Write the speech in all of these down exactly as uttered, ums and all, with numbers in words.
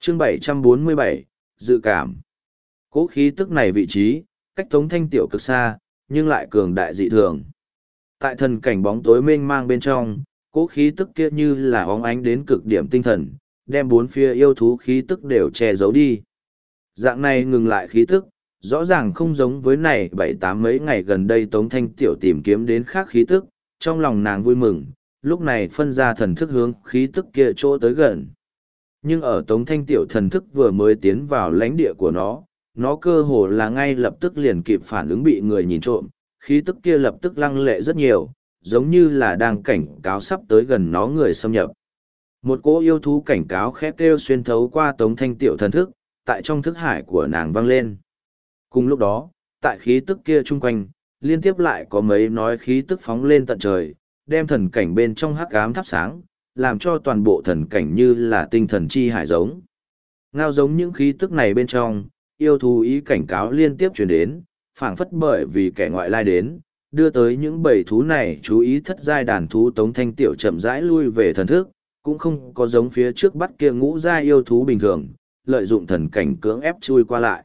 chương bảy trăm bốn mươi bảy, dự cảm. Cỗ khí tức này vị trí, cách Tống Thanh Tiểu cực xa, nhưng lại cường đại dị thường. Tại thần cảnh bóng tối mênh mang bên trong, cỗ khí tức kia như là óng ánh đến cực điểm tinh thần, đem bốn phía yêu thú khí tức đều che giấu đi. Dạng này ngừng lại khí tức, rõ ràng không giống với này bảy tám mấy ngày gần đây Tống Thanh Tiểu tìm kiếm đến khác khí tức, trong lòng nàng vui mừng, lúc này phân ra thần thức hướng khí tức kia chỗ tới gần. Nhưng ở Tống Thanh Tiểu thần thức vừa mới tiến vào lãnh địa của nó, nó cơ hồ là ngay lập tức liền kịp phản ứng bị người nhìn trộm, khí tức kia lập tức lăng lệ rất nhiều, giống như là đang cảnh cáo sắp tới gần nó người xâm nhập. Một cỗ yêu thú cảnh cáo khét kêu xuyên thấu qua Tống Thanh Tiểu thần thức, tại trong thức hải của nàng vang lên. Cùng lúc đó, tại khí tức kia chung quanh, liên tiếp lại có mấy nói khí tức phóng lên tận trời, đem thần cảnh bên trong hắc ám thắp sáng, làm cho toàn bộ thần cảnh như là tinh thần chi hải giống. Ngao giống những khí tức này bên trong, yêu thú ý cảnh cáo liên tiếp truyền đến, phảng phất bởi vì kẻ ngoại lai đến, đưa tới những bầy thú này chú ý thất giai đàn thú Tống Thanh Tiểu chậm rãi lui về thần thức, cũng không có giống phía trước bắt kia ngũ giai yêu thú bình thường, lợi dụng thần cảnh cưỡng ép chui qua lại.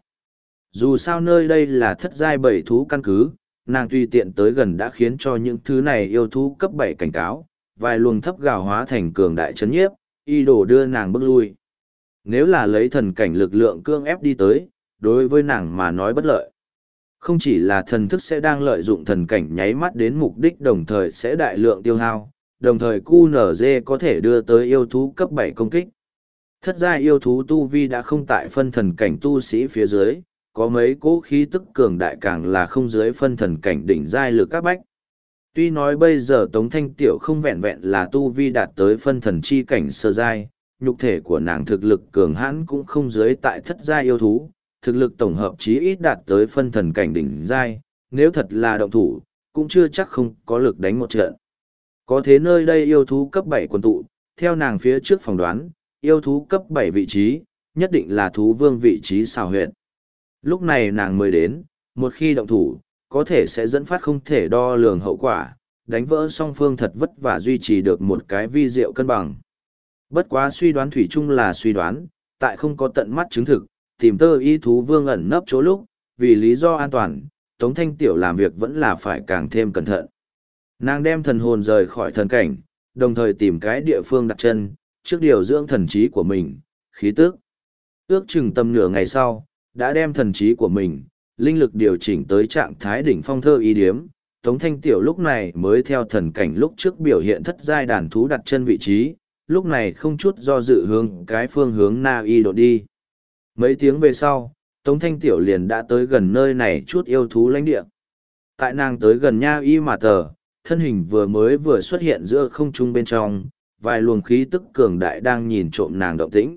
Dù sao nơi đây là thất giai bầy thú căn cứ, nàng tùy tiện tới gần đã khiến cho những thứ này yêu thú cấp bảy cảnh cáo, vài luồng thấp gào hóa thành cường đại chấn nhiếp, y đổ đưa nàng bước lui. Nếu là lấy thần cảnh lực lượng cưỡng ép đi tới, đối với nàng mà nói bất lợi. Không chỉ là thần thức sẽ đang lợi dụng thần cảnh nháy mắt đến mục đích đồng thời sẽ đại lượng tiêu hao, đồng thời quy en giê có thể đưa tới yêu thú cấp bảy công kích. Thất giai yêu thú tu vi đã không tại phân thần cảnh tu sĩ phía dưới, có mấy cỗ khí tức cường đại càng là không dưới phân thần cảnh đỉnh giai lực các bách. Tuy nói bây giờ Tống Thanh Tiểu không vẹn vẹn là tu vi đạt tới phân thần chi cảnh sơ giai, nhục thể của nàng thực lực cường hãn cũng không dưới tại thất giai yêu thú, thực lực tổng hợp chí ít đạt tới phân thần cảnh đỉnh giai, nếu thật là động thủ, cũng chưa chắc không có lực đánh một trận. Có thế nơi đây yêu thú cấp bảy quần tụ, theo nàng phía trước phỏng đoán, yêu thú cấp bảy vị trí, nhất định là thú vương vị trí xào huyệt. Lúc này nàng mới đến, một khi động thủ, có thể sẽ dẫn phát không thể đo lường hậu quả, đánh vỡ song phương thật vất vả duy trì được một cái vi diệu cân bằng. Bất quá suy đoán thủy chung là suy đoán, tại không có tận mắt chứng thực, tìm tơ y thú vương ẩn nấp chỗ lúc, vì lý do an toàn, Tống Thanh Tiểu làm việc vẫn là phải càng thêm cẩn thận. Nàng đem thần hồn rời khỏi thần cảnh, đồng thời tìm cái địa phương đặt chân, trước điều dưỡng thần trí của mình, khí tức. Ước chừng tầm nửa ngày sau, đã đem thần trí của mình, linh lực điều chỉnh tới trạng thái đỉnh phong thơ y điếm. Tống Thanh Tiểu lúc này mới theo thần cảnh lúc trước biểu hiện thất giai đàn thú đặt chân vị trí, lúc này không chút do dự hướng cái phương hướng Na Y đột đi. Mấy tiếng về sau, Tống Thanh Tiểu liền đã tới gần nơi này chút yêu thú lãnh địa. Tại nàng tới gần Nha Y mà tờ, thân hình vừa mới vừa xuất hiện giữa không trung bên trong, vài luồng khí tức cường đại đang nhìn trộm nàng động tĩnh.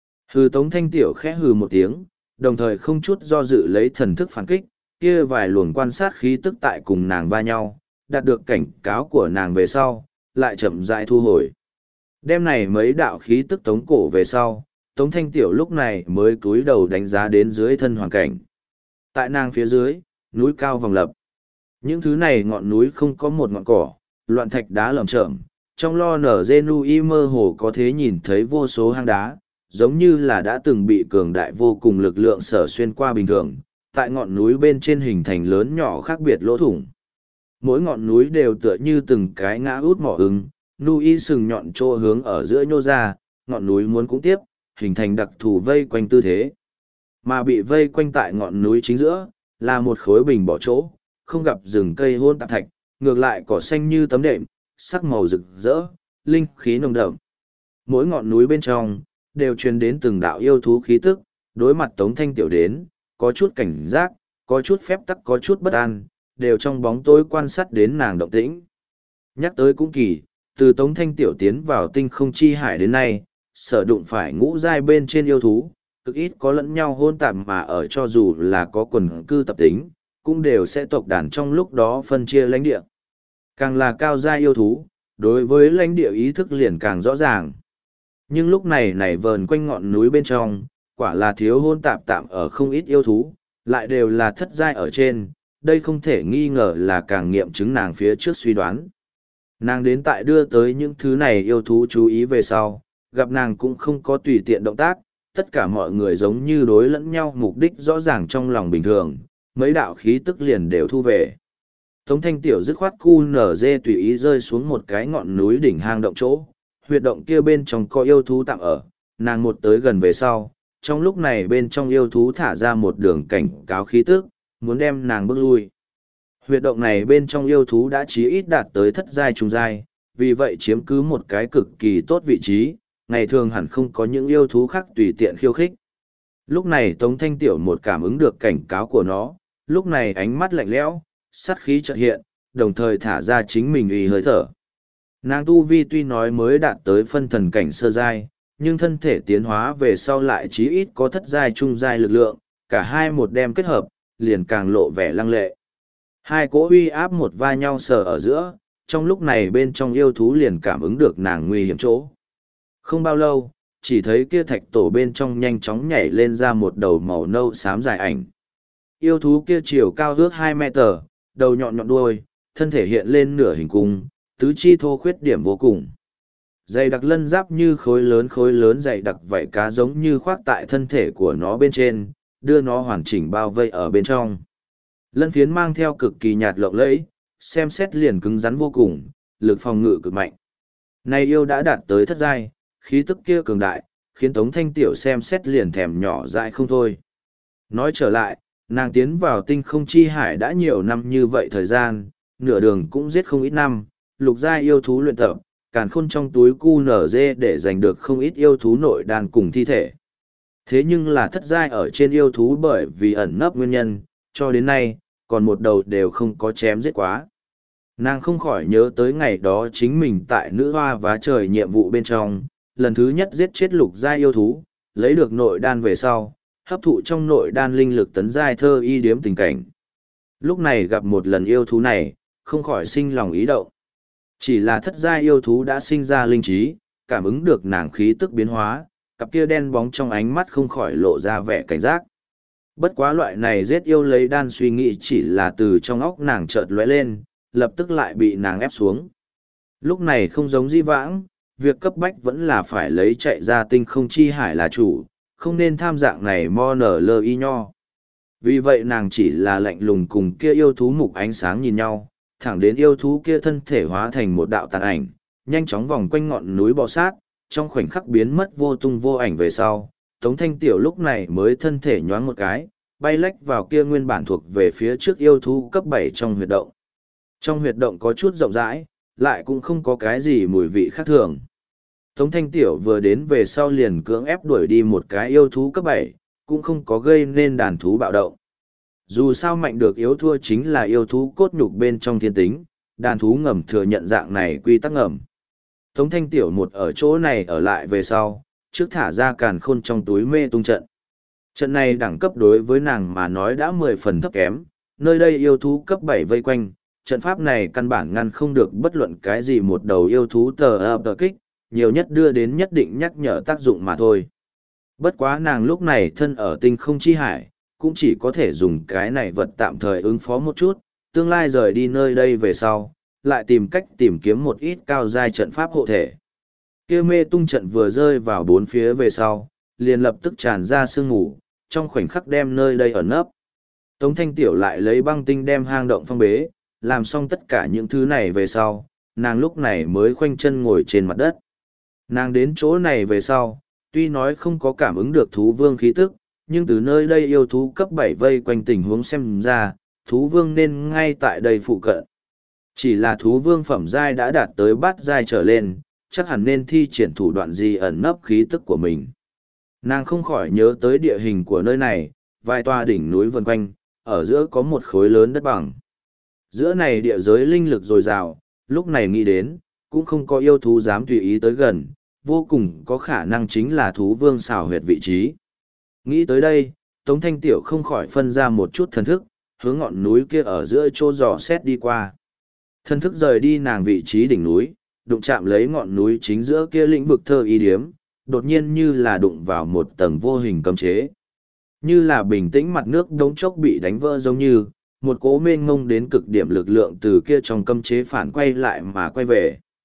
Hừ Tống Thanh Tiểu khẽ hừ một tiếng, đồng thời không chút do dự lấy thần thức phản kích, kia vài luồng quan sát khí tức tại cùng nàng va nhau, đạt được cảnh cáo của nàng về sau, lại chậm rãi thu hồi. Đêm này mấy đạo khí tức tống cổ về sau, Tống Thanh Tiểu lúc này mới cúi đầu đánh giá đến dưới thân hoàn cảnh. Tại nàng phía dưới, núi cao vòng lập. Những thứ này ngọn núi không có một ngọn cỏ, loạn thạch đá lởm chởm, trong lo nở genu y mơ hồ có thể nhìn thấy vô số hang đá, giống như là đã từng bị cường đại vô cùng lực lượng sở xuyên qua bình thường, tại ngọn núi bên trên hình thành lớn nhỏ khác biệt lỗ thủng. Mỗi ngọn núi đều tựa như từng cái ngã út mỏ ứng, nu y sừng nhọn trô hướng ở giữa nhô ra, ngọn núi muốn cũng tiếp, hình thành đặc thù vây quanh tư thế. Mà bị vây quanh tại ngọn núi chính giữa, là một khối bình bỏ chỗ, không gặp rừng cây hôn tạp thạch, ngược lại cỏ xanh như tấm đệm, sắc màu rực rỡ, linh khí nồng đậm. Mỗi ngọn núi bên trong, đều truyền đến từng đạo yêu thú khí tức, đối mặt Tống Thanh Tiểu đến, có chút cảnh giác, có chút phép tắc, có chút bất an, đều trong bóng tối quan sát đến nàng động tĩnh. Nhắc tới cũng kỳ, từ Tống Thanh Tiểu tiến vào tinh không chi hải đến nay, sở đụng phải ngũ giai bên trên yêu thú, cực ít có lẫn nhau hôn tạp mà ở cho dù là có quần cư tập tính, cũng đều sẽ tộc đàn trong lúc đó phân chia lãnh địa. Càng là cao giai yêu thú, đối với lãnh địa ý thức liền càng rõ ràng. Nhưng lúc này nảy vờn quanh ngọn núi bên trong, quả là thiếu hôn tạp tạm ở không ít yêu thú, lại đều là thất giai ở trên, đây không thể nghi ngờ là càng nghiệm chứng nàng phía trước suy đoán. Nàng đến tại đưa tới những thứ này yêu thú chú ý về sau, gặp nàng cũng không có tùy tiện động tác, tất cả mọi người giống như đối lẫn nhau mục đích rõ ràng trong lòng bình thường, mấy đạo khí tức liền đều thu về. Tống Thanh Tiểu dứt khoát cu nở dê tùy ý rơi xuống một cái ngọn núi đỉnh hang động chỗ, huyệt động kia bên trong có yêu thú tạm ở, nàng một tới gần về sau, trong lúc này bên trong yêu thú thả ra một đường cảnh cáo khí tức, muốn đem nàng bước lui. Huyệt động này bên trong yêu thú đã chí ít đạt tới thất giai trung giai, vì vậy chiếm cứ một cái cực kỳ tốt vị trí, ngày thường hẳn không có những yêu thú khác tùy tiện khiêu khích. Lúc này Tống Thanh Tiểu một cảm ứng được cảnh cáo của nó, lúc này ánh mắt lạnh lẽo, sát khí chợt hiện, đồng thời thả ra chính mình uy hơi thở. Nàng tu vi tuy nói mới đạt tới phân thần cảnh sơ giai, nhưng thân thể tiến hóa về sau lại chí ít có thất giai trung giai lực lượng, cả hai một đem kết hợp, liền càng lộ vẻ lăng lệ. Hai cỗ uy áp một va nhau sờ ở giữa, trong lúc này bên trong yêu thú liền cảm ứng được nàng nguy hiểm chỗ. Không bao lâu, chỉ thấy kia thạch tổ bên trong nhanh chóng nhảy lên ra một đầu màu nâu xám dài ảnh. Yêu thú kia chiều cao ước hai mét, đầu nhọn nhọn đuôi, thân thể hiện lên nửa hình cung, tứ chi thô khuyết điểm vô cùng. Dày đặc lân giáp như khối lớn khối lớn dày đặc vảy cá giống như khoác tại thân thể của nó bên trên, đưa nó hoàn chỉnh bao vây ở bên trong. Lân phiến mang theo cực kỳ nhạt lộng lẫy, xem xét liền cứng rắn vô cùng, lực phòng ngự cực mạnh. Này yêu đã đạt tới thất giai, khí tức kia cường đại, khiến Tống Thanh Tiểu xem xét liền thèm nhỏ dại không thôi. Nói trở lại, nàng tiến vào tinh không chi hải đã nhiều năm như vậy thời gian, nửa đường cũng giết không ít năm, lục giai yêu thú luyện tập, càn khôn trong túi cu nở dê để giành được không ít yêu thú nội đàn cùng thi thể. Thế nhưng là thất giai ở trên yêu thú bởi vì ẩn nấp nguyên nhân, cho đến nay, còn một đầu đều không có chém giết quá. Nàng không khỏi nhớ tới ngày đó chính mình tại nữ hoa vá trời nhiệm vụ bên trong, lần thứ nhất giết chết lục giai yêu thú, lấy được nội đan về sau, hấp thụ trong nội đan linh lực tấn giai thơ y điếm tình cảnh. Lúc này gặp một lần yêu thú này, không khỏi sinh lòng ý động. Chỉ là thất giai yêu thú đã sinh ra linh trí, cảm ứng được nàng khí tức biến hóa, cặp kia đen bóng trong ánh mắt không khỏi lộ ra vẻ cảnh giác. Bất quá loại này giết yêu lấy đan suy nghĩ chỉ là từ trong óc nàng chợt lóe lên, lập tức lại bị nàng ép xuống. Lúc này không giống di vãng, việc cấp bách vẫn là phải lấy chạy ra tinh không chi hải là chủ, không nên tham dạng này mo nở lơ y nho. Vì vậy nàng chỉ là lạnh lùng cùng kia yêu thú mục ánh sáng nhìn nhau, thẳng đến yêu thú kia thân thể hóa thành một đạo tàn ảnh, nhanh chóng vòng quanh ngọn núi bò sát, trong khoảnh khắc biến mất vô tung vô ảnh về sau. Tống Thanh Tiểu lúc này mới thân thể nhoáng một cái, bay lách vào kia nguyên bản thuộc về phía trước yêu thú cấp bảy trong huyệt động. Trong huyệt động có chút rộng rãi, lại cũng không có cái gì mùi vị khác thường. Tống Thanh Tiểu vừa đến về sau liền cưỡng ép đuổi đi một cái yêu thú cấp bảy, cũng không có gây nên đàn thú bạo động. Dù sao mạnh được yếu thua chính là yêu thú cốt nhục bên trong thiên tính, đàn thú ngầm thừa nhận dạng này quy tắc ngầm. Tống Thanh Tiểu một ở chỗ này ở lại về sau, trước thả ra càn khôn trong túi mê tung trận. Trận này đẳng cấp đối với nàng mà nói đã mười phần thấp kém, nơi đây yêu thú cấp bảy vây quanh, trận pháp này căn bản ngăn không được bất luận cái gì một đầu yêu thú tờ ập tờ kích, nhiều nhất đưa đến nhất định nhắc nhở tác dụng mà thôi. Bất quá nàng lúc này thân ở tinh không chi hải, cũng chỉ có thể dùng cái này vật tạm thời ứng phó một chút, tương lai rời đi nơi đây về sau, lại tìm cách tìm kiếm một ít cao giai trận pháp hộ thể. Kia mê tung trận vừa rơi vào bốn phía về sau, liền lập tức tràn ra sương mù, trong khoảnh khắc đem nơi đây ẩn nấp. Tống Thanh Tiểu lại lấy băng tinh đem hang động phong bế, làm xong tất cả những thứ này về sau, nàng lúc này mới khoanh chân ngồi trên mặt đất. Nàng đến chỗ này về sau, tuy nói không có cảm ứng được thú vương khí tức, nhưng từ nơi đây yêu thú cấp bảy vây quanh tình huống xem ra, thú vương nên ngay tại đây phụ cận. Chỉ là thú vương phẩm giai đã đạt tới bát giai trở lên, chắc hẳn nên thi triển thủ đoạn gì ẩn nấp khí tức của mình. Nàng không khỏi nhớ tới địa hình của nơi này, vài tòa đỉnh núi vần quanh, ở giữa có một khối lớn đất bằng. Giữa này địa giới linh lực dồi dào, lúc này nghĩ đến, cũng không có yêu thú dám tùy ý tới gần, vô cùng có khả năng chính là thú vương xảo huyệt vị trí. Nghĩ tới đây, Tống Thanh Tiểu không khỏi phân ra một chút thần thức, hướng ngọn núi kia ở giữa chỗ dò xét đi qua. Thần thức rời đi nàng vị trí đỉnh núi, đụng chạm lấy ngọn núi chính giữa kia lĩnh vực thơ y điếm, đột nhiên như là đụng vào một tầng vô hình cấm chế. Như là bình tĩnh mặt nước đống chốc bị đánh vỡ giống như, một cỗ mênh ngông đến cực điểm lực lượng từ kia trong cấm chế phản quay lại mà quay về.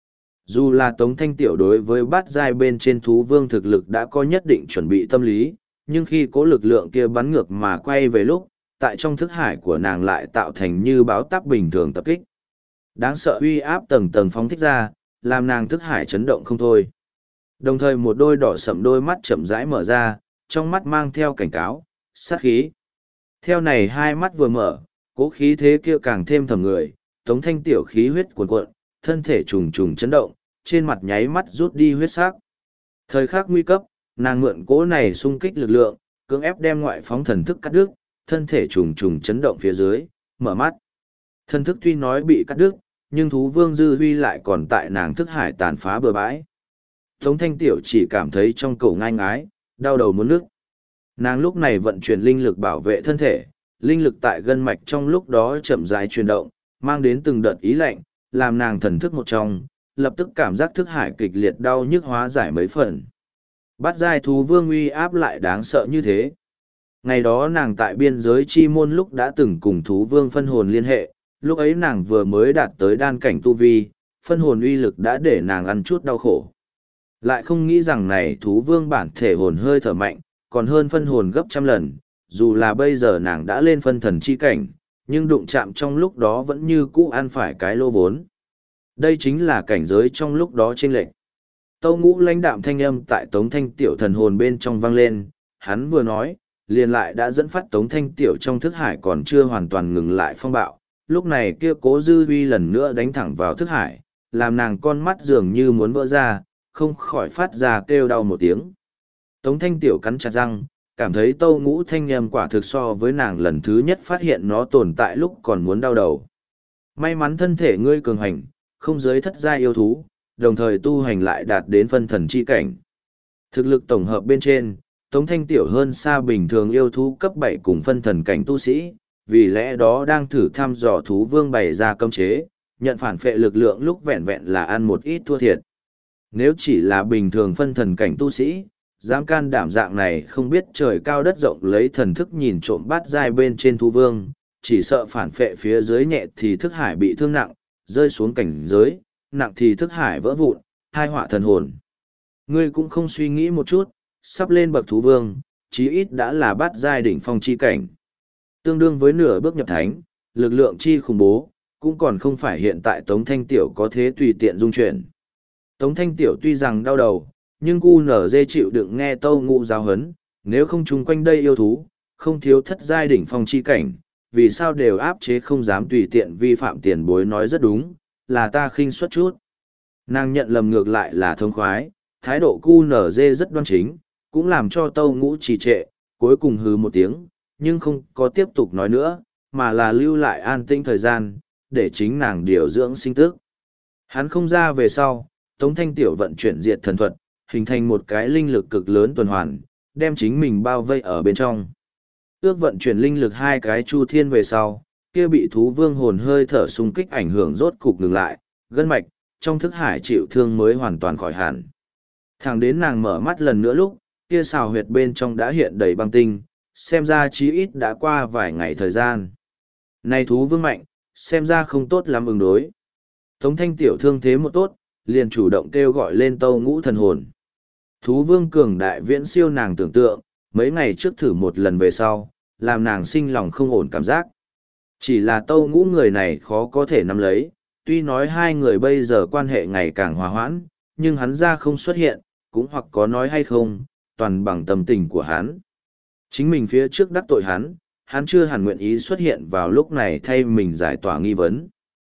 Dù là Tống Thanh Tiểu đối với bát giai bên trên thú vương thực lực đã có nhất định chuẩn bị tâm lý, nhưng khi cố lực lượng kia bắn ngược mà quay về lúc, tại trong thức hải của nàng lại tạo thành như báo táp bình thường tập kích. Đáng sợ uy áp tầng tầng phóng thích ra, làm nàng thức hải chấn động không thôi. Đồng thời một đôi đỏ sậm đôi mắt chậm rãi mở ra, trong mắt mang theo cảnh cáo, sát khí. Theo này hai mắt vừa mở, cố khí thế kia càng thêm thầm người, Tống Thanh Tiểu khí huyết cuồn cuộn, thân thể trùng trùng chấn động, trên mặt nháy mắt rút đi huyết sắc. Thời khắc nguy cấp, nàng mượn cỗ này xung kích lực lượng, cưỡng ép đem ngoại phóng thần thức cắt đứt, thân thể trùng trùng chấn động phía dưới, mở mắt. Thần thức tuy nói bị cắt đứt, nhưng thú vương dư huy lại còn tại nàng thức hải tàn phá bừa bãi. Tống Thanh Tiểu chỉ cảm thấy trong cổ ngai ngái, đau đầu muốn nức. Nàng lúc này vận chuyển linh lực bảo vệ thân thể, linh lực tại gân mạch trong lúc đó chậm rãi chuyển động, mang đến từng đợt ý lạnh, làm nàng thần thức một trong, lập tức cảm giác thức hải kịch liệt đau nhức hóa giải mấy phần. Bát giai thú vương uy áp lại đáng sợ như thế. Ngày đó nàng tại biên giới chi môn lúc đã từng cùng thú vương phân hồn liên hệ, lúc ấy nàng vừa mới đạt tới đan cảnh tu vi, phân hồn uy lực đã để nàng ăn chút đau khổ. Lại không nghĩ rằng này thú vương bản thể hồn hơi thở mạnh, còn hơn phân hồn gấp trăm lần, dù là bây giờ nàng đã lên phân thần chi cảnh, nhưng đụng chạm trong lúc đó vẫn như cũ ăn phải cái lô vốn. Đây chính là cảnh giới trong lúc đó chênh lệch. Tâu Ngũ lãnh đạm thanh âm tại Tống Thanh Tiểu thần hồn bên trong vang lên, hắn vừa nói, liền lại đã dẫn phát Tống Thanh Tiểu trong thức hải còn chưa hoàn toàn ngừng lại phong bạo, lúc này kia cố dư huy lần nữa đánh thẳng vào thức hải, làm nàng con mắt dường như muốn vỡ ra, không khỏi phát ra kêu đau một tiếng. Tống Thanh Tiểu cắn chặt răng, cảm thấy Tâu Ngũ thanh âm quả thực so với nàng lần thứ nhất phát hiện nó tồn tại lúc còn muốn đau đầu. May mắn thân thể ngươi cường hành, không giới thất giai yêu thú, đồng thời tu hành lại đạt đến phân thần chi cảnh. Thực lực tổng hợp bên trên, Tống Thanh Tiểu hơn xa bình thường yêu thú cấp bảy cùng phân thần cảnh tu sĩ, vì lẽ đó đang thử thăm dò thú vương bày ra cấm chế, nhận phản phệ lực lượng lúc vẹn vẹn là ăn một ít thua thiệt. Nếu chỉ là bình thường phân thần cảnh tu sĩ, dám can đảm dạng này không biết trời cao đất rộng lấy thần thức nhìn trộm bát giai bên trên thú vương, chỉ sợ phản phệ phía dưới nhẹ thì thức hải bị thương nặng, rơi xuống cảnh giới, nặng thì thức hải vỡ vụn, hai họa thần hồn. Ngươi cũng không suy nghĩ một chút, sắp lên bậc thú vương, chí ít đã là bát giai đỉnh phong chi cảnh. Tương đương với nửa bước nhập thánh, lực lượng chi khủng bố, cũng còn không phải hiện tại Tống Thanh Tiểu có thế tùy tiện dung chuyển. Tống Thanh Tiểu tuy rằng đau đầu, nhưng cu nở dê chịu đựng nghe Tâu Ngũ giáo hấn, nếu không chung quanh đây yêu thú, không thiếu thất giai đỉnh phong chi cảnh, vì sao đều áp chế không dám tùy tiện vi phạm tiền bối nói rất đúng, là ta khinh suất chút. Nàng nhận lầm ngược lại là thông khoái, thái độ cu nở dê rất đoan chính, cũng làm cho Tâu Ngũ trì trệ, cuối cùng hừ một tiếng, nhưng không có tiếp tục nói nữa, mà là lưu lại an tĩnh thời gian, để chính nàng điều dưỡng sinh tức. Hắn không ra về sau, Tống Thanh Tiểu vận chuyển diệt thần thuật, hình thành một cái linh lực cực lớn tuần hoàn, đem chính mình bao vây ở bên trong. Ước vận chuyển linh lực hai cái chu thiên về sau, kia bị thú vương hồn hơi thở xung kích ảnh hưởng rốt cục ngừng lại, gân mạch, trong thức hải chịu thương mới hoàn toàn khỏi hẳn. Thẳng đến nàng mở mắt lần nữa lúc, kia xào huyệt bên trong đã hiện đầy băng tinh, xem ra chí ít đã qua vài ngày thời gian. Này thú vương mạnh, xem ra không tốt lắm ứng đối. Tống Thanh Tiểu thương thế một tốt, liền chủ động kêu gọi lên Tâu Ngũ thần hồn. Thú vương cường đại viễn siêu nàng tưởng tượng, mấy ngày trước thử một lần về sau, làm nàng sinh lòng không ổn cảm giác. Chỉ là Tâu Ngũ người này khó có thể nắm lấy, tuy nói hai người bây giờ quan hệ ngày càng hòa hoãn, nhưng hắn ra không xuất hiện, cũng hoặc có nói hay không, toàn bằng tâm tình của hắn. Chính mình phía trước đắc tội hắn, hắn chưa hẳn nguyện ý xuất hiện vào lúc này thay mình giải tỏa nghi vấn.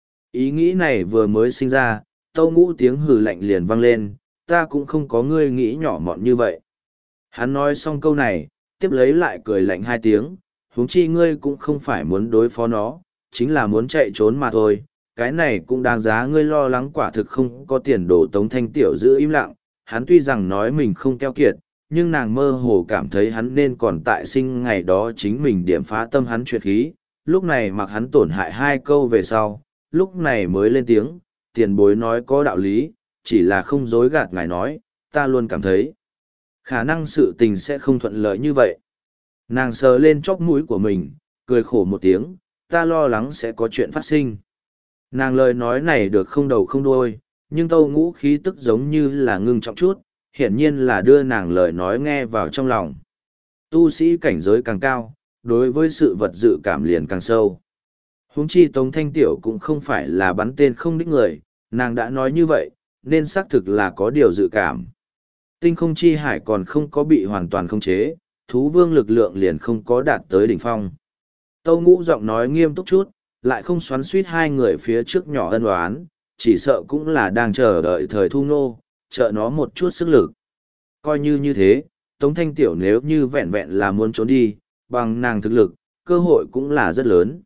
Ý nghĩ này vừa mới sinh ra, Tâu Ngũ tiếng hừ lạnh liền vang lên, ta cũng không có ngươi nghĩ nhỏ mọn như vậy. Hắn nói xong câu này, tiếp lấy lại cười lạnh hai tiếng, huống chi ngươi cũng không phải muốn đối phó nó, chính là muốn chạy trốn mà thôi, cái này cũng đáng giá ngươi lo lắng quả thực không có tiền đồ. Tống Thanh Tiểu giữ im lặng, hắn tuy rằng nói mình không keo kiệt, nhưng nàng mơ hồ cảm thấy hắn nên còn tại sinh ngày đó chính mình điểm phá tâm hắn truyệt khí, lúc này mặc hắn tổn hại hai câu về sau, lúc này mới lên tiếng, tiền bối nói có đạo lý, chỉ là không dối gạt ngài nói, ta luôn cảm thấy khả năng sự tình sẽ không thuận lợi như vậy. Nàng sờ lên chóp mũi của mình, cười khổ một tiếng, ta lo lắng sẽ có chuyện phát sinh. Nàng lời nói này được không đầu không đuôi, nhưng Tâu Ngũ khí tức giống như là ngưng trọng chút, hiển nhiên là đưa nàng lời nói nghe vào trong lòng. Tu sĩ cảnh giới càng cao, đối với sự vật dự cảm liền càng sâu. Huống chi Tống Thanh Tiểu cũng không phải là bắn tên không đích người, nàng đã nói như vậy, nên xác thực là có điều dự cảm. Tinh không chi hải còn không có bị hoàn toàn khống chế, thú vương lực lượng liền không có đạt tới đỉnh phong. Tâu Ngũ giọng nói nghiêm túc chút, lại không xoắn suýt hai người phía trước nhỏ ân oán, chỉ sợ cũng là đang chờ đợi thời thu nô, trợ nó một chút sức lực. Coi như như thế, Tống Thanh Tiểu nếu như vẹn vẹn là muốn trốn đi, bằng nàng thực lực, cơ hội cũng là rất lớn.